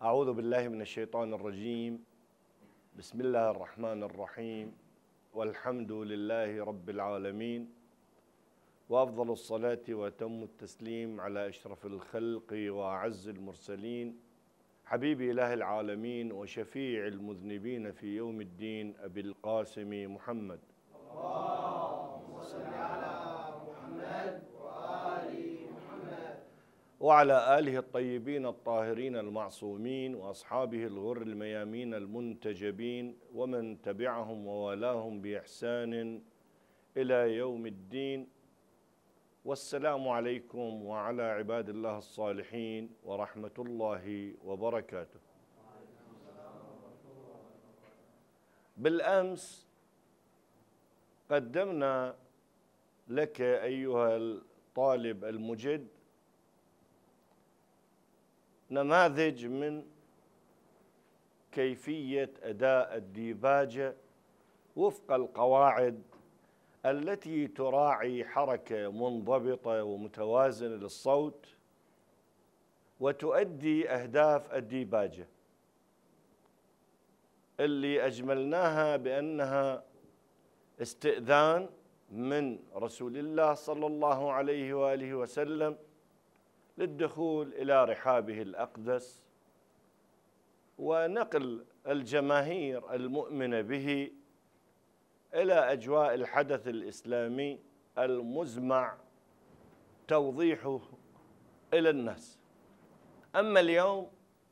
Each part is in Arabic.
أعوذ بالله من الشيطان الرجيم. بسم الله الرحمن الرحيم، والحمد لله رب العالمين، وأفضل الصلاة وأتم التسليم على أشرف الخلق وأعز المرسلين، حبيب إله العالمين وشفيع المذنبين في يوم الدين، أبي القاسم محمد. اللهم صل على محمد وآل محمد وعلى آله الطيبين الطاهرين المعصومين وأصحابه الغر الميامين المنتجبين ومن تبعهم ووالاهم بإحسان إلى يوم الدين. والسلام عليكم وعلى عباد الله الصالحين ورحمة الله وبركاته. بالأمس قدمنا لك أيها الطالب المجد نماذج من كيفية أداء الديباجة وفق القواعد التي تراعي حركة منضبطة ومتوازنة للصوت وتؤدي أهداف الديباجة، اللي أجملناها بأنها استئذان من رسول الله صلى الله عليه وآله وسلم للدخول إلى رحابه الأقدس ونقل الجماهير المؤمنة به إلى أجواء الحدث الإسلامي المزمع توضيحه إلى الناس. أما اليوم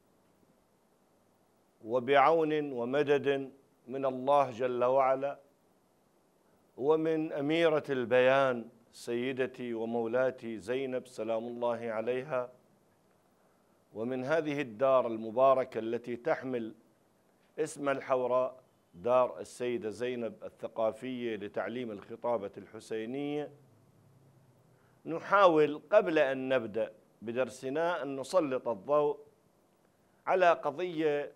وبعون ومدد من الله جل وعلا ومن أميرة البيان سيدتي ومولاتي زينب سلام الله عليها، ومن هذه الدار المباركة التي تحمل اسم الحوراء، دار السيدة زينب الثقافية لتعليم الخطابة الحسينية، نحاول قبل أن نبدأ بدرسنا أن نسلط الضوء على قضية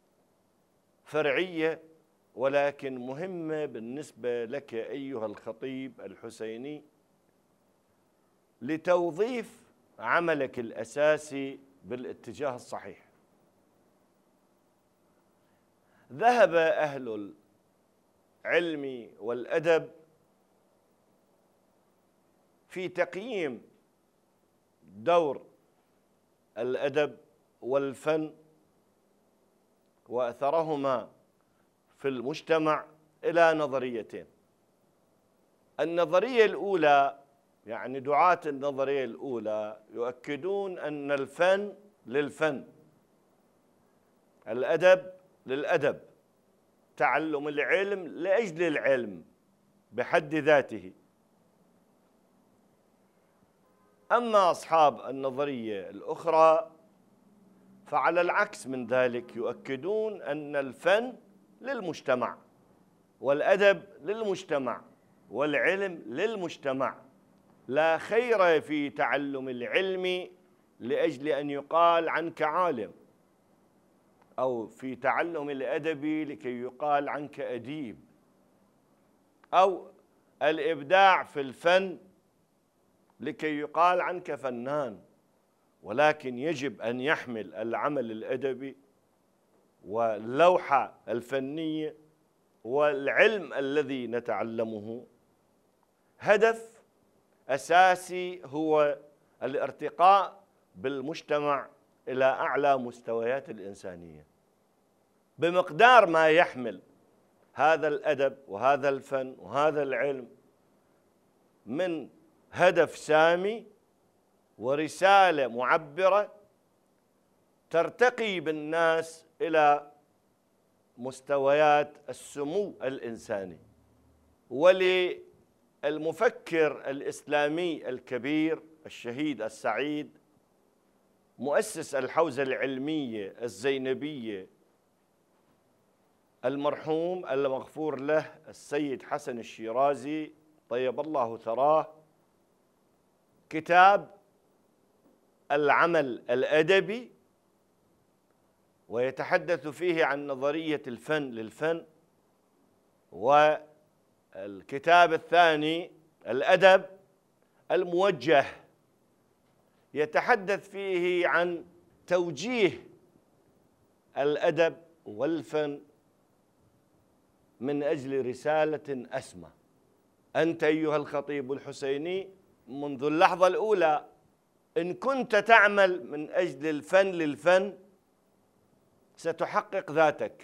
فرعية ولكن مهمة بالنسبة لك أيها الخطيب الحسيني لتوظيف عملك الأساسي بالاتجاه الصحيح. ذهب أهل العلم والأدب في تقييم دور الأدب والفن وأثرهما في المجتمع إلى نظريتين. النظرية الأولى، يعني دعاة النظرية الأولى يؤكدون أن الفن للفن، الأدب للأدب، تعلم العلم لأجل العلم بحد ذاته. أما أصحاب النظرية الأخرى فعلى العكس من ذلك، يؤكدون أن الفن للمجتمع والأدب للمجتمع والعلم للمجتمع، لا خير في تعلم العلم لأجل أن يقال عنك عالم، أو في تعلم الأدب لكي يقال عنك أديب، أو الإبداع في الفن لكي يقال عنك فنان، ولكن يجب أن يحمل العمل الأدبي واللوحة الفنية والعلم الذي نتعلمه هدف أساسي هو الارتقاء بالمجتمع إلى أعلى مستويات الإنسانية، بمقدار ما يحمل هذا الأدب وهذا الفن وهذا العلم من هدف سامي ورسالة معبرة ترتقي بالناس إلى مستويات السمو الإنساني. وللمفكر الإسلامي الكبير الشهيد السعيد مؤسس الحوزة العلمية الزينبية المرحوم المغفور له السيد حسن الشيرازي طيب الله ثراه كتاب العمل الأدبي، ويتحدث فيه عن نظرية الفن للفن. والكتاب الثاني الأدب الموجه، يتحدث فيه عن توجيه الأدب والفن من أجل رسالة أسمى. أنت أيها الخطيب الحسيني منذ اللحظة الأولى إن كنت تعمل من أجل الفن للفن ستحقق ذاتك،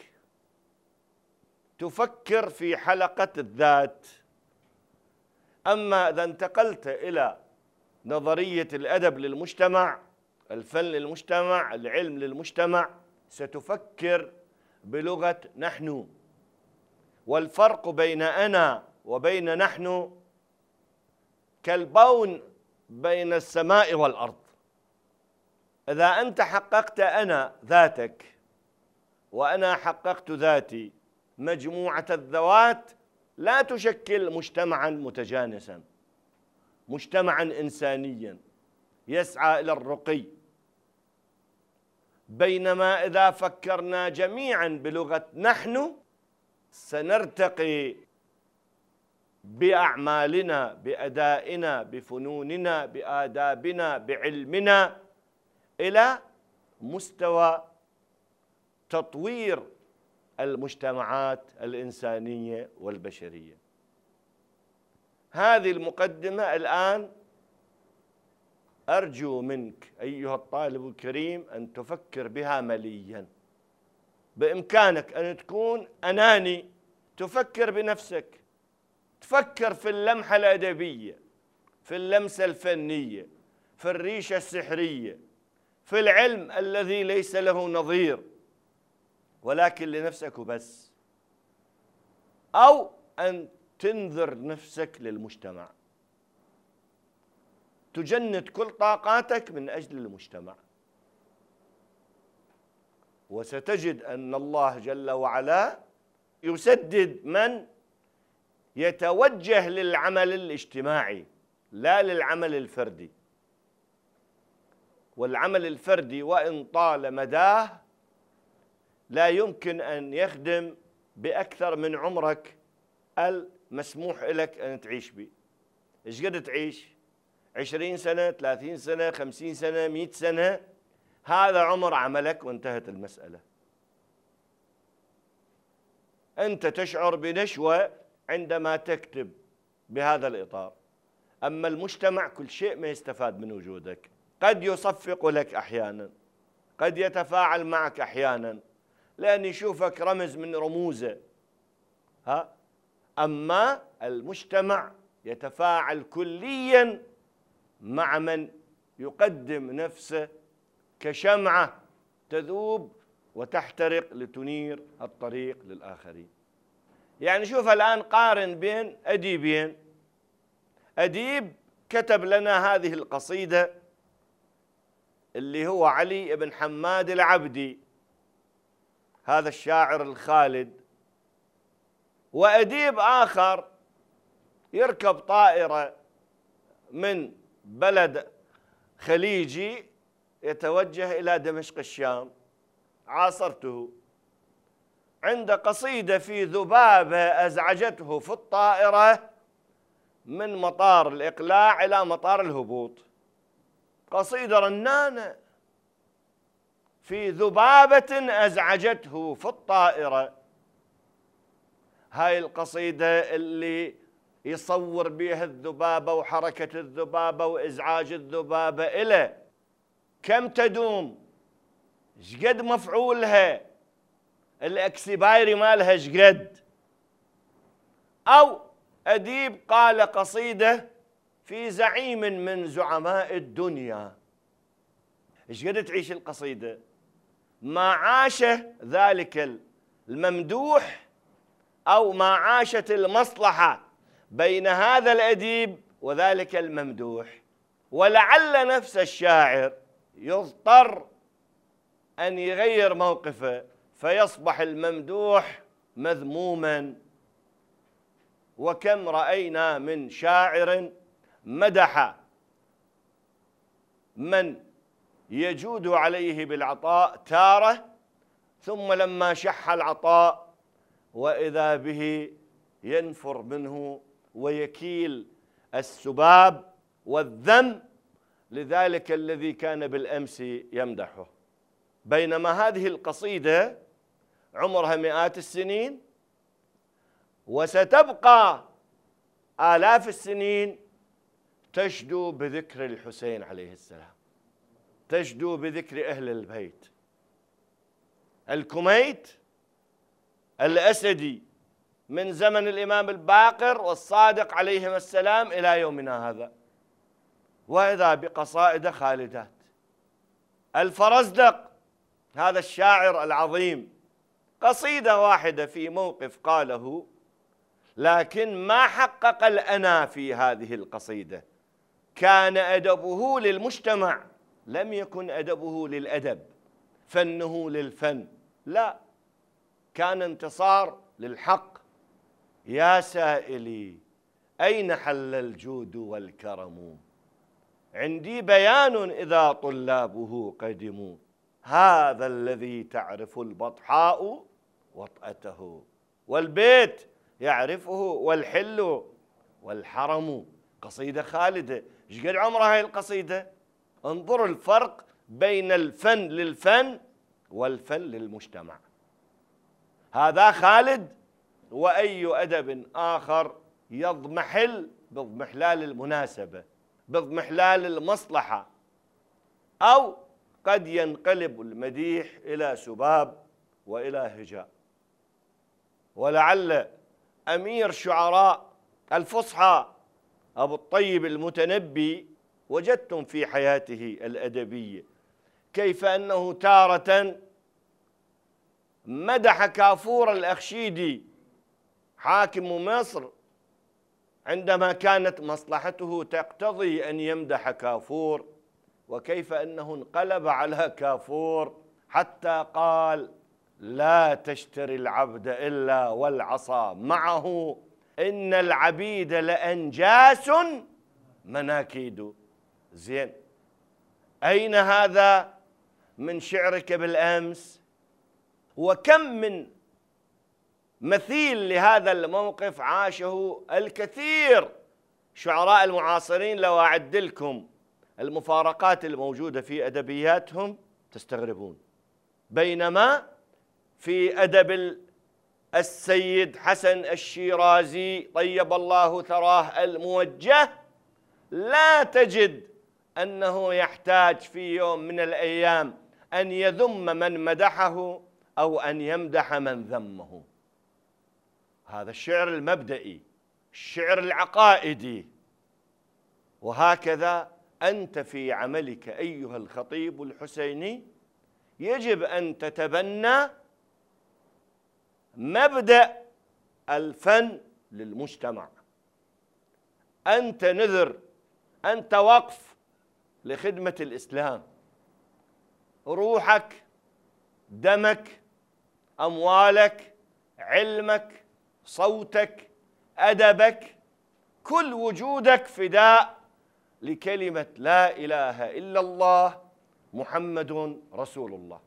تفكر في حلقة الذات. أما إذا انتقلت إلى نظرية الأدب للمجتمع، الفن للمجتمع، العلم للمجتمع، ستفكر بلغة نحن. والفرق بين أنا وبين نحن كالبون بين السماء والأرض. إذا أنت حققت أنا ذاتك وأنا حققت ذاتي، مجموعة الذوات لا تشكل مجتمعا متجانسا، مجتمعا إنسانيا يسعى إلى الرقي. بينما إذا فكرنا جميعا بلغة نحن سنرتقي بأعمالنا، بأدائنا، بفنوننا، بآدابنا، بعلمنا إلى مستوى تطوير المجتمعات الإنسانية والبشرية. هذه المقدمة الآن أرجو منك أيها الطالب الكريم أن تفكر بها مليا. بإمكانك أن تكون أناني، تفكر بنفسك، تفكر في اللمحة الأدبية، في اللمسة الفنية، في الريشة السحرية، في العلم الذي ليس له نظير ولكن لنفسك وبس، أو أن تنذر نفسك للمجتمع، تجند كل طاقاتك من أجل المجتمع. وستجد أن الله جل وعلا يسدد من يتوجه للعمل الاجتماعي لا للعمل الفردي. والعمل الفردي وإن طال مداه لا يمكن أن يخدم بأكثر من عمرك المسموح لك أن تعيش به. إيش قد تعيش؟ 20 سنة، 30 سنة، 50 سنة، 100 سنة، هذا عمر عملك وانتهت المسألة. أنت تشعر بنشوة عندما تكتب بهذا الإطار، أما المجتمع كل شيء ما يستفاد من وجودك. قد يصفق لك أحيانا، قد يتفاعل معك أحيانا لأن يشوفك رمز من رموزه، أما المجتمع يتفاعل كليا مع من يقدم نفسه كشمعة تذوب وتحترق لتنير الطريق للآخرين. يعني شوف الآن قارن بين أديبين. أديب كتب لنا هذه القصيدة اللي هو علي بن حماد العبدي، هذا الشاعر الخالد، وأديب آخر يركب طائرة من بلد خليجي يتوجه إلى دمشق الشام، عاصرته، عند قصيدة في ذبابة أزعجته في الطائرة من مطار الإقلاع إلى مطار الهبوط. قصيدة رنانة في ذبابة أزعجته في الطائرة. هاي القصيدة اللي يصور بها الذبابة وحركة الذبابة وإزعاج الذبابة إلى كم تدوم، شقد مفعولها، الأكسبايري مالها شقد. أو أديب قال قصيدة في زعيم من زعماء الدنيا، شقد تعيش القصيدة، ما عاش ذلك الممدوح أو ما عاشت المصلحة بين هذا الأديب وذلك الممدوح. ولعل نفس الشاعر يضطر أن يغير موقفه فيصبح الممدوح مذموما. وكم رأينا من شاعر مدح من يجود عليه بالعطاء تارة، ثم لما شح العطاء وإذا به ينفر منه ويكيل السباب والذم لذلك الذي كان بالأمس يمدحه. بينما هذه القصيدة عمرها مئات السنين وستبقى آلاف السنين تشدو بذكر الحسين عليه السلام، تشدو بذكر أهل البيت. الكميت الأسدي من زمن الإمام الباقر والصادق عليهما السلام إلى يومنا هذا، وإذا بقصائد خالدات. الفرزدق هذا الشاعر العظيم قصيدة واحدة في موقف قاله، لكن ما حقق الأنا في هذه القصيدة. كان أدبه للمجتمع، لم يكن أدبه للأدب، فنه للفن، لا، كان انتصار للحق. يا سائلي أين حل الجود والكرم، عندي بيان إذا طلابه قدموا، هذا الذي تعرف البطحاء وطأته، والبيت يعرفه والحل والحرم. قصيدة خالدة. ايش قد عمرها هاي القصيدة؟ انظروا الفرق بين الفن للفن والفن للمجتمع. هذا خالد، وأي أدب آخر يضمحل باضمحلال المناسبة، باضمحلال المصلحة، أو قد ينقلب المديح إلى سباب وإلى هجاء. ولعل أمير شعراء الفصحى أبو الطيب المتنبي وجدتم في حياته الأدبية كيف أنه تارة مدح كافور الأخشيدي حاكم مصر عندما كانت مصلحته تقتضي أن يمدح كافور، وكيف أنه انقلب على كافور حتى قال: لا تشتري العبد إلا والعصا معه، إن العبيد لأنجاس مناكيد. زين، أين هذا من شعرك بالأمس؟ وكم من مثيل لهذا الموقف عاشه الكثير شعراء المعاصرين. لو أعد لكم المفارقات الموجودة في أدبياتهم تستغربون. بينما في أدب السيد حسن الشيرازي طيب الله ثراه الموجه لا تجد أنه يحتاج في يوم من الأيام أن يذم من مدحه أو أن يمدح من ذمه. هذا الشعر المبدئي، الشعر العقائدي. وهكذا أنت في عملك أيها الخطيب الحسيني يجب أن تتبنى مبدأ الفن للمجتمع. أنت نذر، أنت وقف لخدمة الإسلام، روحك، دمك، أموالك، علمك، صوتك، أدبك، كل وجودك فداء لكلمة لا إله إلا الله محمد رسول الله.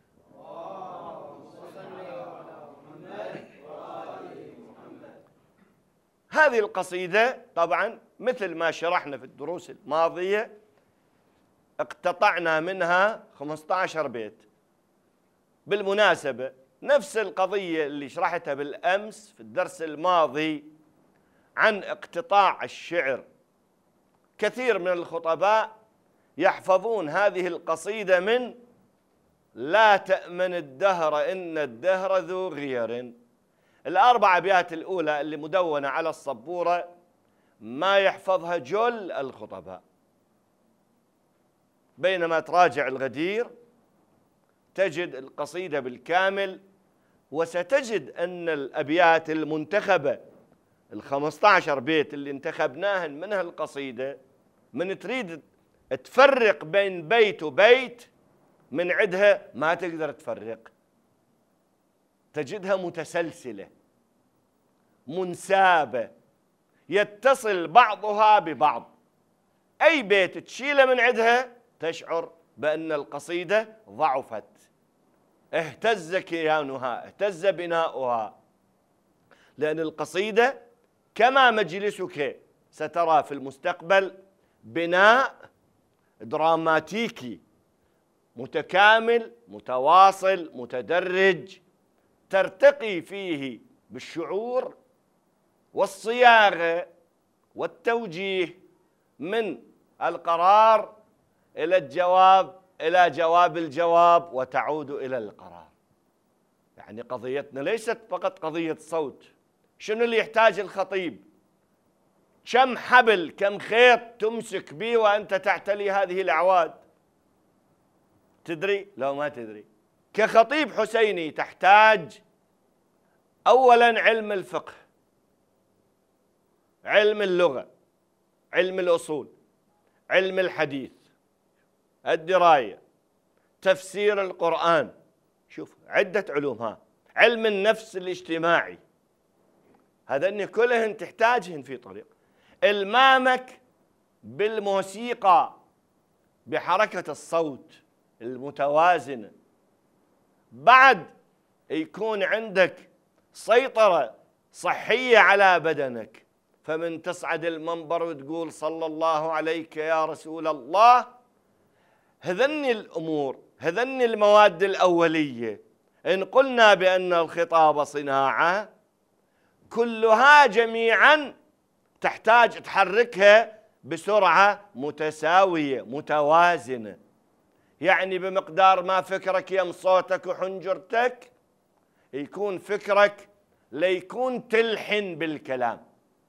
هذه القصيدة طبعا مثل ما شرحنا في الدروس الماضية اقتطعنا منها 15 بيت. بالمناسبة نفس القضية اللي شرحتها بالأمس في الدرس الماضي عن اقتطاع الشعر، كثير من الخطباء يحفظون هذه القصيدة من لا تأمن الدهر إن الدهر ذو غير. الأربع أبيات الأولى اللي مدونة على السبورة ما يحفظها جل الخطباء، بينما تراجع الغدير تجد القصيدة بالكامل، وستجد أن الأبيات المنتخبة ال15 بيت اللي انتخبناهن منها القصيدة، من تريد تفرق بين بيت وبيت من عدها ما تقدر تفرق، تجدها متسلسلة منسابة يتصل بعضها ببعض. أي بيت تشيله من عدها تشعر بأن القصيدة ضعفت، اهتز كيانها، اهتز بناؤها، لأن القصيدة كما مجلسك سترى في المستقبل بناء دراماتيكي متكامل متواصل متدرج، ترتقي فيه بالشعور والصياغة والتوجيه من القرار إلى الجواب إلى جواب الجواب وتعود إلى القرار. يعني قضيتنا ليست فقط قضية صوت. شنو اللي يحتاج الخطيب؟ كم حبل كم خيط تمسك به وأنت تعتلي هذه الأعواد؟ تدري؟ لو ما تدري. كخطيب حسيني تحتاج أولاً علم الفقه، علم اللغة، علم الأصول، علم الحديث، الدراية، تفسير القرآن، شوف عدة علوم، علم النفس الاجتماعي، هذين كلهن تحتاجهن في طريق. المامك بالموسيقى بحركة الصوت المتوازنة. بعد يكون عندك سيطرة صحية على بدنك، فمن تصعد المنبر وتقول صلى الله عليك يا رسول الله. هذن الأمور، هذن المواد الأولية، إن قلنا بأن الخطاب صناعة، كلها جميعا تحتاج تحركها بسرعة متساوية متوازنة. يعني بمقدار ما فكرك يم صوتك وحنجرتك، يكون فكرك ليكون تلحن بالكلام،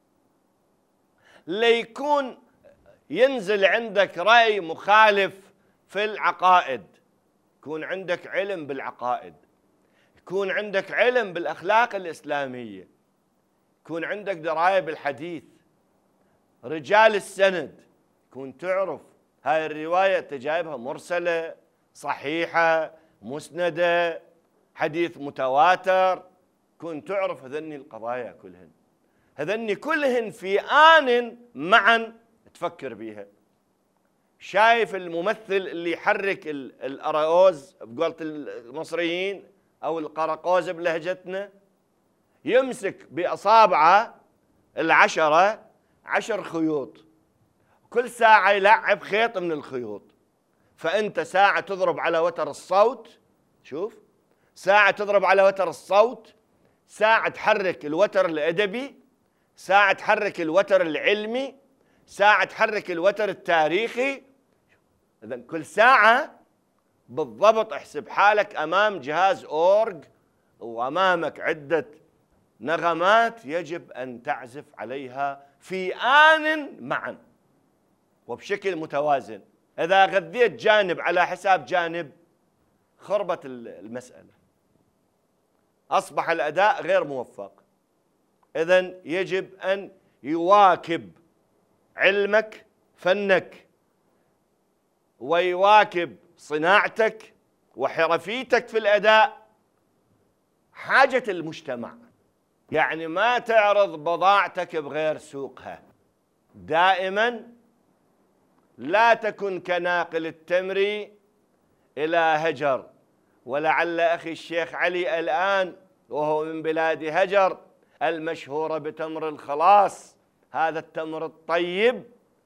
ليكون ينزل عندك رأي مخالف في العقائد، يكون عندك علم بالعقائد، يكون عندك علم بالأخلاق الإسلامية، يكون عندك دراية بالحديث، رجال السند، يكون تعرف هاي الرواية تجايبها مرسلة صحيحة مسندة حديث متواتر، كن تعرف هذني القضايا كلهن، هذني كلهن في آن معا تفكر بيها. شايف الممثل اللي يحرك الأراوز بقولة المصريين أو القرقوز بلهجتنا، يمسك بأصابعه العشرة 10 خيوط، كل ساعة يلعب خيط من الخيوط. فأنت ساعة تضرب على وتر الصوت، شوف ساعة تضرب على وتر الصوت، ساعة تحرك الوتر الأدبي، ساعة تحرك الوتر العلمي، ساعة تحرك الوتر التاريخي. إذن كل ساعة بالضبط احسب حالك أمام جهاز أورج وأمامك عدة نغمات يجب أن تعزف عليها في آن معا وبشكل متوازن. إذا غذيت جانب على حساب جانب خربت المسألة، أصبح الأداء غير موفق. إذن يجب أن يواكب علمك فنك ويواكب صناعتك وحرفيتك في الأداء حاجة المجتمع. يعني ما تعرض بضاعتك بغير سوقها، دائما لا تكن كناقل التمر إلى هجر. ولعل أخي الشيخ علي الآن وهو من بلاد هجر المشهورة بتمر الخلاص، هذا التمر الطيب،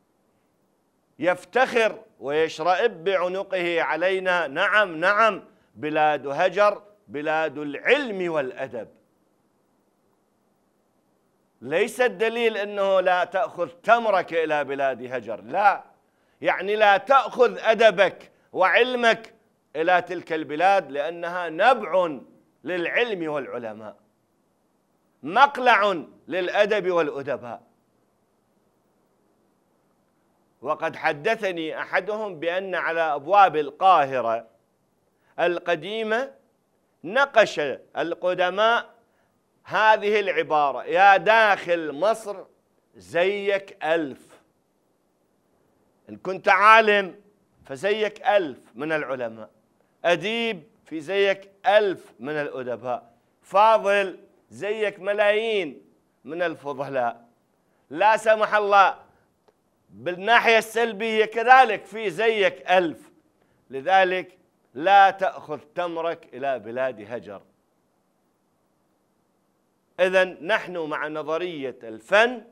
يفتخر ويشرئب بعنقه علينا. نعم نعم، بلاد هجر بلاد العلم والأدب. ليس الدليل أنه لا تأخذ تمرك إلى بلاد هجر، لا، يعني لا تأخذ أدبك وعلمك إلى تلك البلاد، لأنها نبع للعلم والعلماء، مقلع للأدب والأدباء. وقد حدثني أحدهم بأن على أبواب القاهرة القديمة نقش القدماء هذه العبارة: يا داخل مصر زيك 1000، إن كنت عالم فزيك 1000 من العلماء، أديب في زيك 1000 من الأدباء، فاضل زيك ملايين من الفضلاء. لا سمح الله بالناحية السلبية كذلك في زيك 1000. لذلك لا تأخذ تمرك إلى بلاد هجر. إذن نحن مع نظرية الفن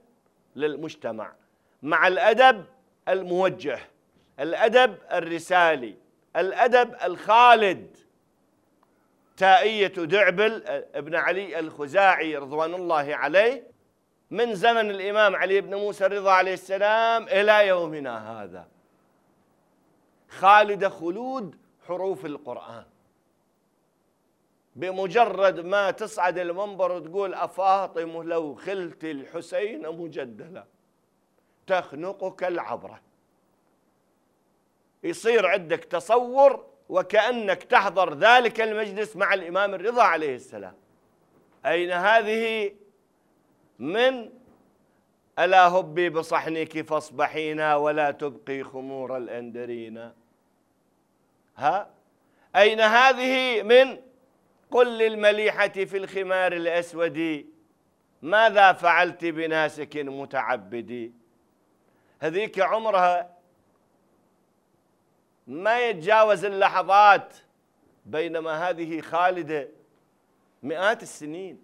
للمجتمع، مع الأدب الموجه، الأدب الرسالي، الأدب الخالد. تائية دعبل ابن علي الخزاعي رضوان الله عليه من زمن الإمام علي بن موسى الرضا عليه السلام إلى يومنا هذا، خالد خلود حروف القرآن. بمجرد ما تصعد المنبر وتقول أفاطم لو خلت الحسين مجدلا تخنقك العبرة، يصير عندك تصور وكأنك تحضر ذلك المجلس مع الإمام الرضا عليه السلام. أين هذه من ألا هبي بصحنك فاصبحينا ولا تبقي خمور الأندرينا؟ أين هذه من قل للمليحة في الخمار الأسود ماذا فعلت بناسك متعبدي؟ هذيك عمرها ما يتجاوز اللحظات، بينما هذه خالدة مئات السنين.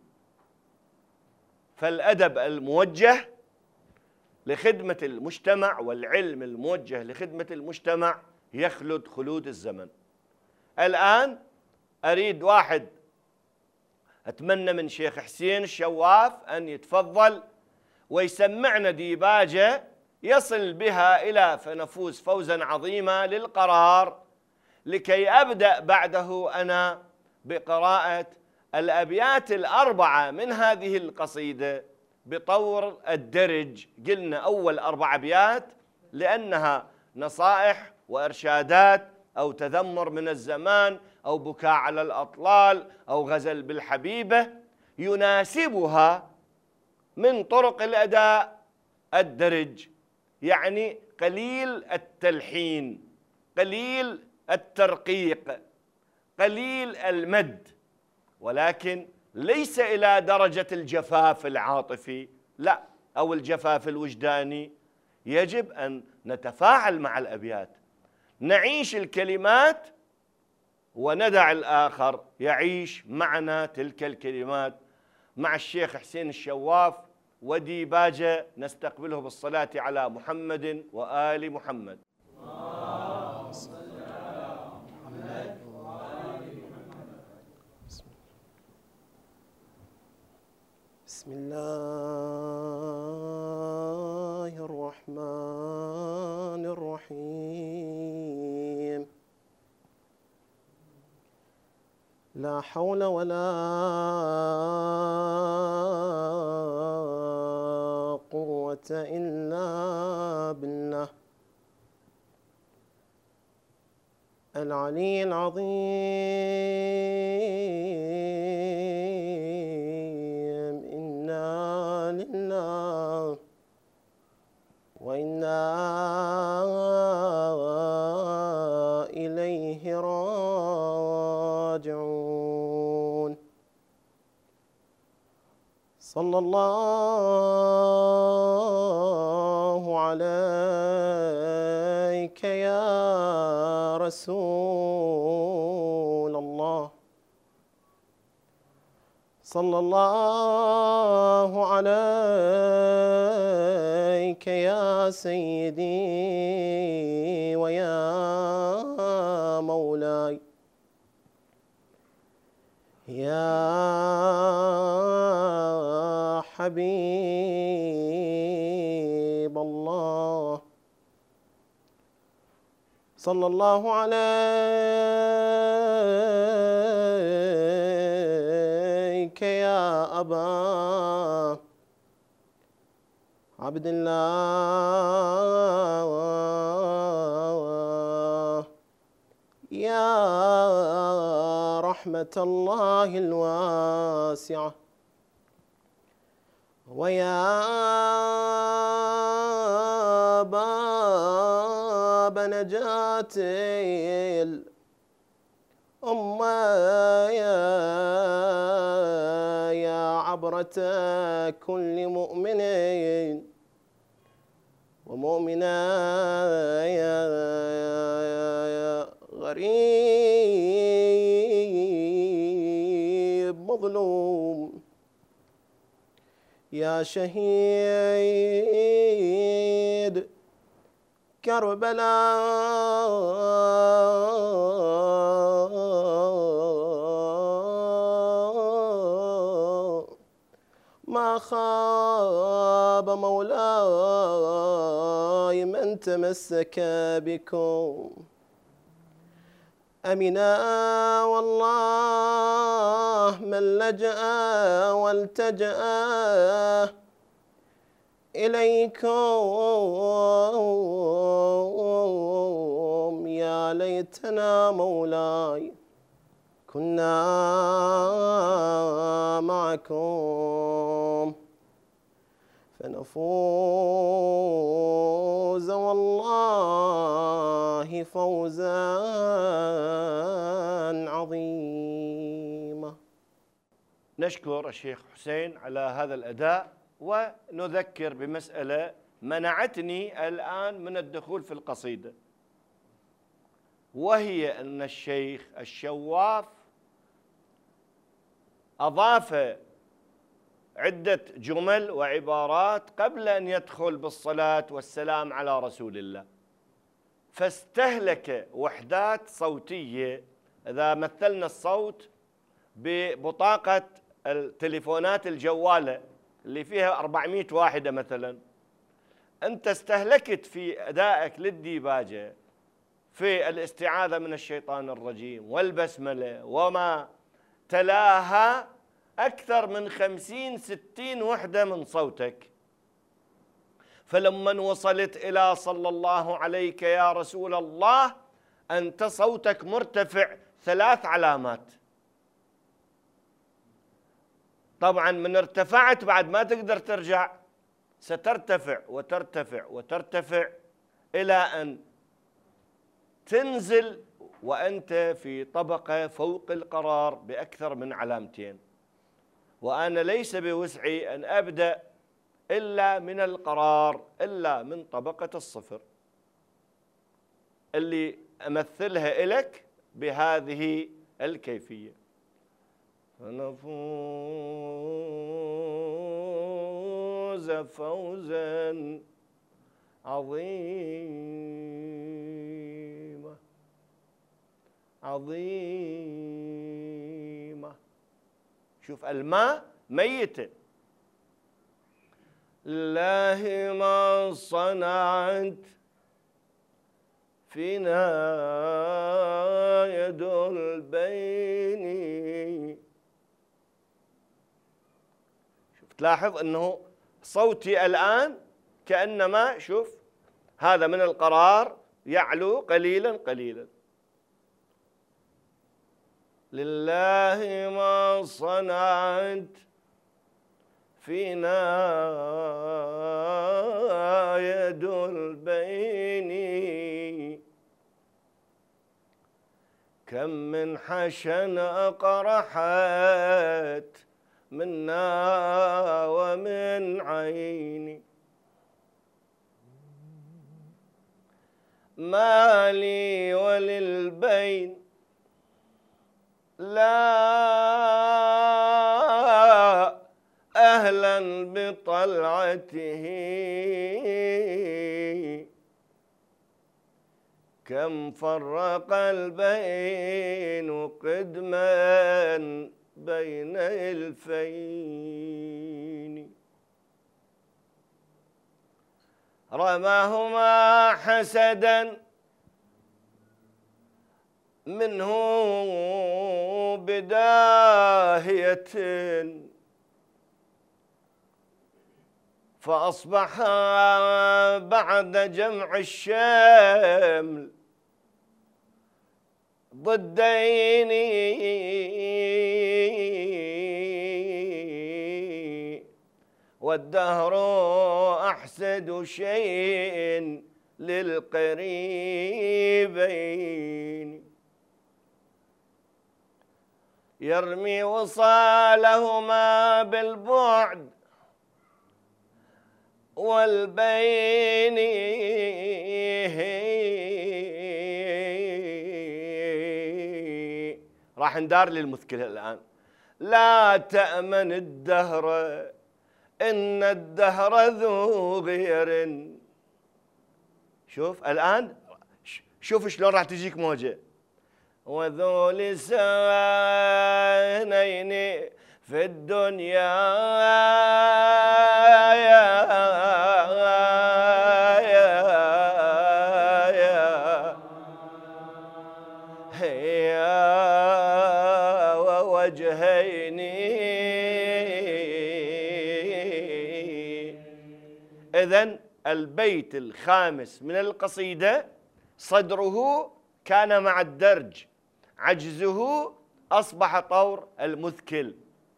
فالأدب الموجه لخدمة المجتمع والعلم الموجه لخدمة المجتمع يخلد خلود الزمن. الآن أريد واحد، أتمنى من شيخ حسين الشواف أن يتفضل ويسمعنا ديباجة يصل بها إلى فنفوز فوزا عظيما للقرار، لكي أبدأ بعده أنا بقراءة الأبيات الأربعة من هذه القصيدة بطور الدرج. قلنا أول 4 أبيات لأنها نصائح وإرشادات أو تذمر من الزمان أو بكاء على الأطلال أو غزل بالحبيبة، يناسبها من طرق الأداء الدرج، يعني قليل التلحين، قليل الترقيق، قليل المد، ولكن ليس إلى درجة الجفاف العاطفي، لا، أو الجفاف الوجداني. يجب أن نتفاعل مع الأبيات، نعيش الكلمات وندع الآخر يعيش معنا تلك الكلمات. مع الشيخ حسين الشواف وديباجة نستقبله بالصلاة على محمد وآل محمد. اللهم صل على محمد وآل محمد. بسم الله الرحمن الرحيم. لا حول ولا قوة إلا بالله العلي العظيم. إنا لله وإنا إليه راجعون. صلى الله عليك يا رسول الله، صلى الله عليك يا سيدي ويا مولاي يا حبيب الله. صلى الله عليك يا أبا عبد الله يا رحمة الله الواسعة ويا باب نجاة الأمة يا عبرة كل مؤمن ومؤمنة يا غريب مظلوم يا شهيد كربلاء ما خاب مولاي من تمسك بكم أمنا والله من لجأ والتجأ إليكم يا ليتنا مولاي كنا معكم فنفوز والله فوزا عظيما. نشكر الشيخ حسين على هذا الأداء، ونذكر بمسألة منعتني الآن من الدخول في القصيدة، وهي أن الشيخ الشواف أضاف عدة جمل وعبارات قبل أن يدخل بالصلاة والسلام على رسول الله، فاستهلك وحدات صوتية. إذا مثلنا الصوت ببطاقة التليفونات الجوالة اللي فيها 400 واحدة مثلا، أنت استهلكت في أدائك للديباجة في الاستعاذة من الشيطان الرجيم والبسملة وما تلاها أكثر من 50-60 وحدة من صوتك. فلما وصلت إلى صلى الله عليك يا رسول الله أنت صوتك مرتفع 3 علامات. طبعا من ارتفعت بعد ما تقدر ترجع، سترتفع وترتفع وترتفع إلى أن تنزل وأنت في طبقة فوق القرار بأكثر من علامتين. وأنا ليس بوسعي أن أبدأ إلا من القرار، إلا من طبقة الصفر اللي أمثلها إلك بهذه الكيفية. فنفوز فوزا عظيما عظيما. شوف الماء ميتة. لله ما صنعت فينا يد البين. شوف تلاحظ أنه صوتي الآن كأنما شوف هذا من القرار يعلو قليلا قليلا. لله ما صنعت فينا يد البين كم من حشن أقرحت منا ومن عيني ما لي وللبين لا أهلا بطلعته كم فرق البين قدما بين الفين رماهما حسدا منه بداهية فأصبح بعد جمع الشمل ضدين والدهر أحسد شيء للقريبين يرمي وصالهما بالبعد والبين راح ندار للمثكلة الآن. لا تأمن الدهر إن الدهر ذو غير شوف الآن، شوف شلون راح تجيك موجة. وذو لسانين في الدنيا ووجهين. إذن البيت الخامس من القصيدة صدره كان مع الدرج، عجزه أصبح طور المثكل.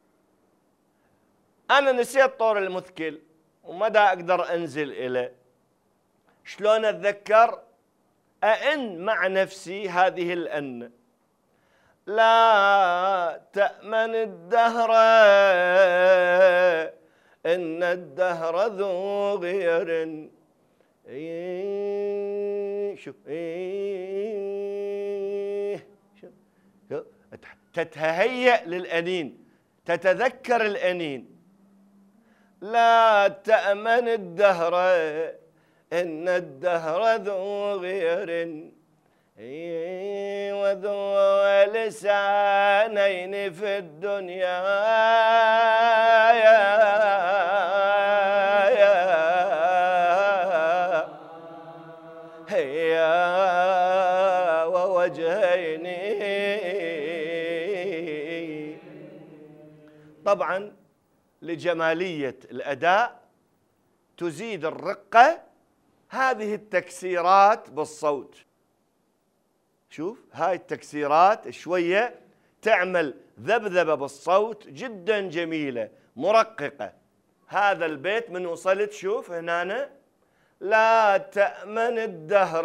أنا نسيت طور المثكل ومدى أقدر أنزل إليه. شلون أتذكر؟ أئن مع نفسي هذه الأن: لا تأمن الدهر إن الدهر ذو غير. شوف تتهيأ للأنين، تتذكر الأنين. لا تأمن الدهر إن الدهر ذو غير وذو لسانين في الدنيا ووجهين. طبعا لجمالية الأداء تزيد الرقة هذه التكسيرات بالصوت. شوف هاي التكسيرات شوية تعمل ذبذبة بالصوت جدا جميلة مرققة. هذا البيت من وصلت شوف هنا: لا تأمن الدهر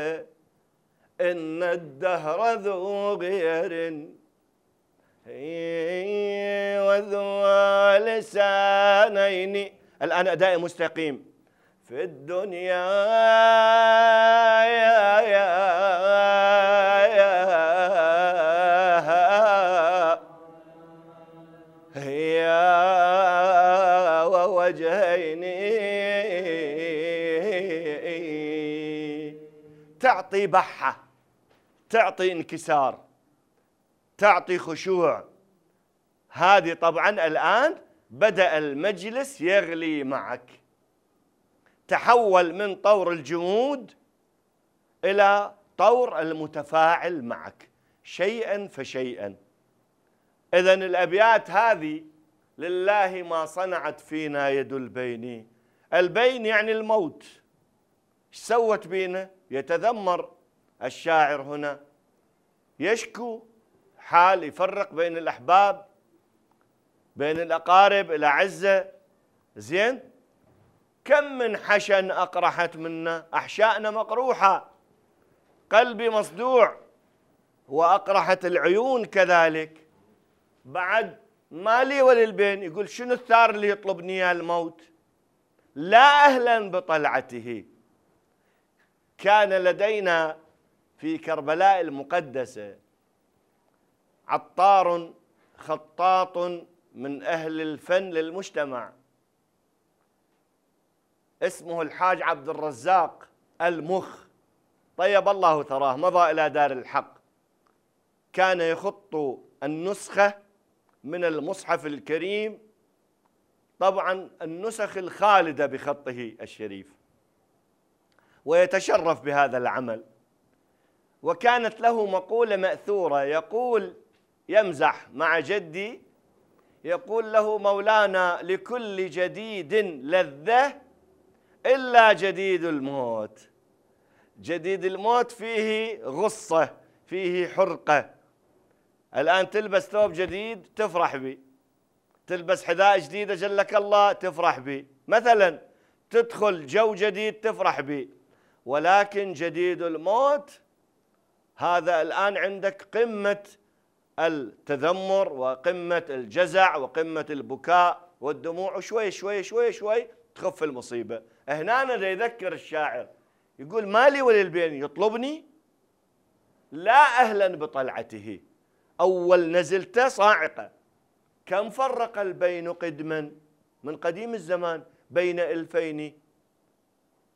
إن الدهر ذو غير وذو لسانين. الآن أدائي مستقيم. في الدنيا ووجهين. تعطي بحة، تعطي انكسار، تعطي خشوع. هذه طبعا الآن بدأ المجلس يغلي معك، تحول من طور الجمود إلى طور المتفاعل معك شيئا فشيئا. إذن الأبيات هذه: لله ما صنعت فينا يد البين. البين يعني الموت. ايش سوت بينا؟ يتذمر الشاعر هنا، يشكو حال، يفرق بين الأحباب، بين الأقارب الأعزة. زين، كم من حشن أقرحت منا، أحشائنا مقروحة، قلبي مصدوع، وأقرحت العيون كذلك. بعد مالي وللبين، يقول شنو الثار اللي يطلبني يا الموت؟ لا أهلا بطلعته. كان لدينا في كربلاء المقدسة عطار خطاط من أهل الفن للمجتمع، اسمه الحاج عبد الرزاق المخ، طيب الله ثراه، مضى إلى دار الحق. كان يخط النسخة من المصحف الكريم، طبعا النسخ الخالدة بخطه الشريف، ويتشرف بهذا العمل. وكانت له مقولة مأثورة، يقول، يمزح مع جدي، يقول له مولانا: لكل جديد لذة إلا جديد الموت. جديد الموت فيه غصة، فيه حرقة. الآن تلبس ثوب جديد تفرح به، تلبس حذاء جديد جلك الله تفرح به، مثلا تدخل جو جديد تفرح به. ولكن جديد الموت هذا الآن عندك قمة التذمر وقمة الجزع وقمة البكاء والدموع، وشوي شوي شوي شوي تخف المصيبة. هنا يذكر الشاعر، يقول: مالي وللبين يطلبني، لا أهلا بطلعته. أول نزلته صاعقة. كم فرق البين قدما، من قديم الزمان، بين ألفين.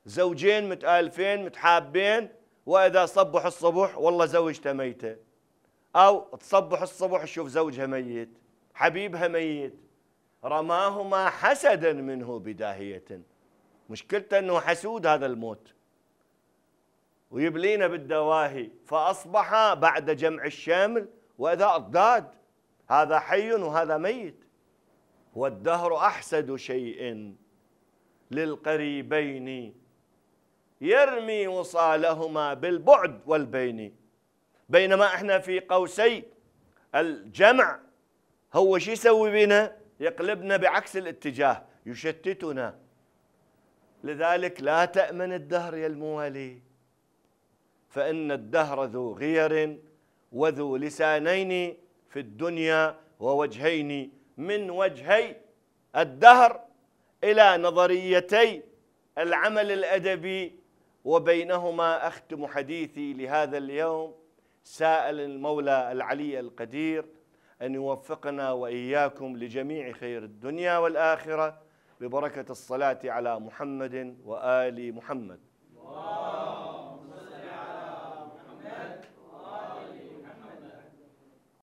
زوجين متآلفين متحابين، وإذا صبح الصبح والله زوجته ميتة، أو تصبح الصبح تشوف زوجها ميت، حبيبها ميت، رماهما حسدا منه بداهية. مشكلته أنه حسود هذا الموت ويبلينا بالدواهي، فأصبح بعد جمع الشامل وإذا أضداد، هذا حي وهذا ميت. والدهر أحسد شيء للقريبين يرمي وصالهما بالبعد والبين. بينما احنا في قوسي الجمع، هو شو يسوي بنا؟ يقلبنا بعكس الاتجاه، يشتتنا. لذلك لا تأمن الدهر يا الموالي، فإن الدهر ذو غير وذو لسانين في الدنيا ووجهين، من وجهي الدهر إلى نظريتي العمل الأدبي، وبينهما أختم حديثي لهذا اليوم سائل المولى العلي القدير أن يوفقنا وإياكم لجميع خير الدنيا والآخرة ببركة الصلاة على محمد وآل محمد.